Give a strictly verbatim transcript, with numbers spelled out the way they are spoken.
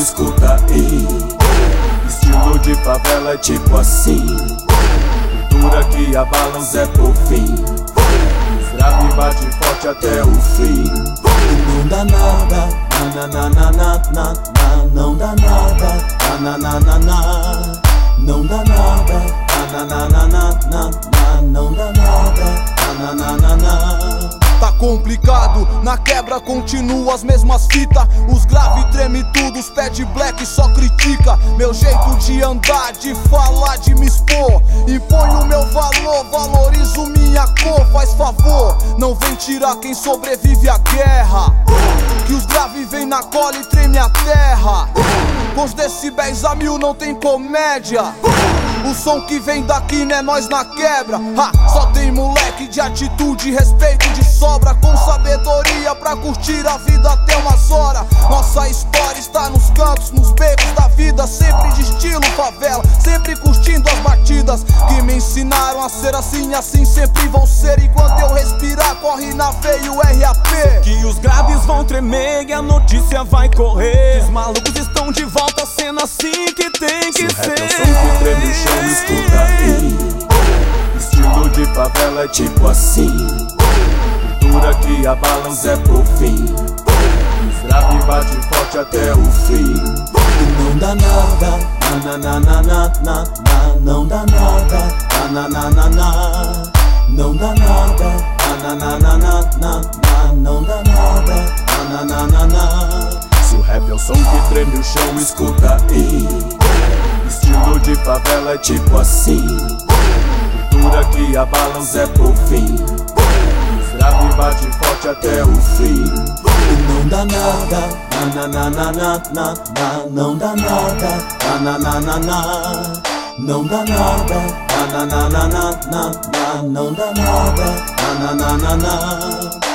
escuta aí. Estilo de favela é tipo assim, cultura que abala o Zé por fim. Os grave bate forte até o fim. E não dá nada, na na na na na na, não dá nada, na na na na, não dá nada, na na na na na, não dá nada, na na na na. Tá complicado, na quebra continua as mesmas fitas. Os grave treme tudo, os pé de black só critica meu jeito de andar, de falar, de me expor. Imponho o meu valor, valorizo minha cor. Faz favor, não vem tirar quem sobrevive à guerra, que os grave vem na cola e treme a terra. Com os decibéis a mil não tem comédia. O som que vem daqui não é nós na quebra. Ha, só tem moleque de atitude, respeito de sobra, com sabedoria pra curtir a vida até umas horas. Nossa história está nos cantos, nos becos da vida, sempre de estilo favela, sempre curtindo as batidas que me ensinaram a ser assim, assim sempre vão ser. Enquanto eu respirar, corre na veia o R A P. Que os graves vão tremer e a notícia vai correr. Os malucos estão de volta, sendo assim que tem que ser. ser. Se o rap é o som que treme o chão, escuta aí. Estilo de favela é tipo assim, cultura que abala o Zé por fim. Os grave bate forte até o fim. E não dá nada, na na na na na na, não dá nada, na na na na, não dá nada, na na na na na, não dá nada, na na na na. Se o rap é o som que treme o chão, escuta aí. Estilo de favela é tipo assim, cultura que abala o Zé por fim. Os grave bate forte até o fim. E não dá nada, na na na na na na, não dá nada, na na na na, não dá nada, na na na na na, não dá nada, na na na na.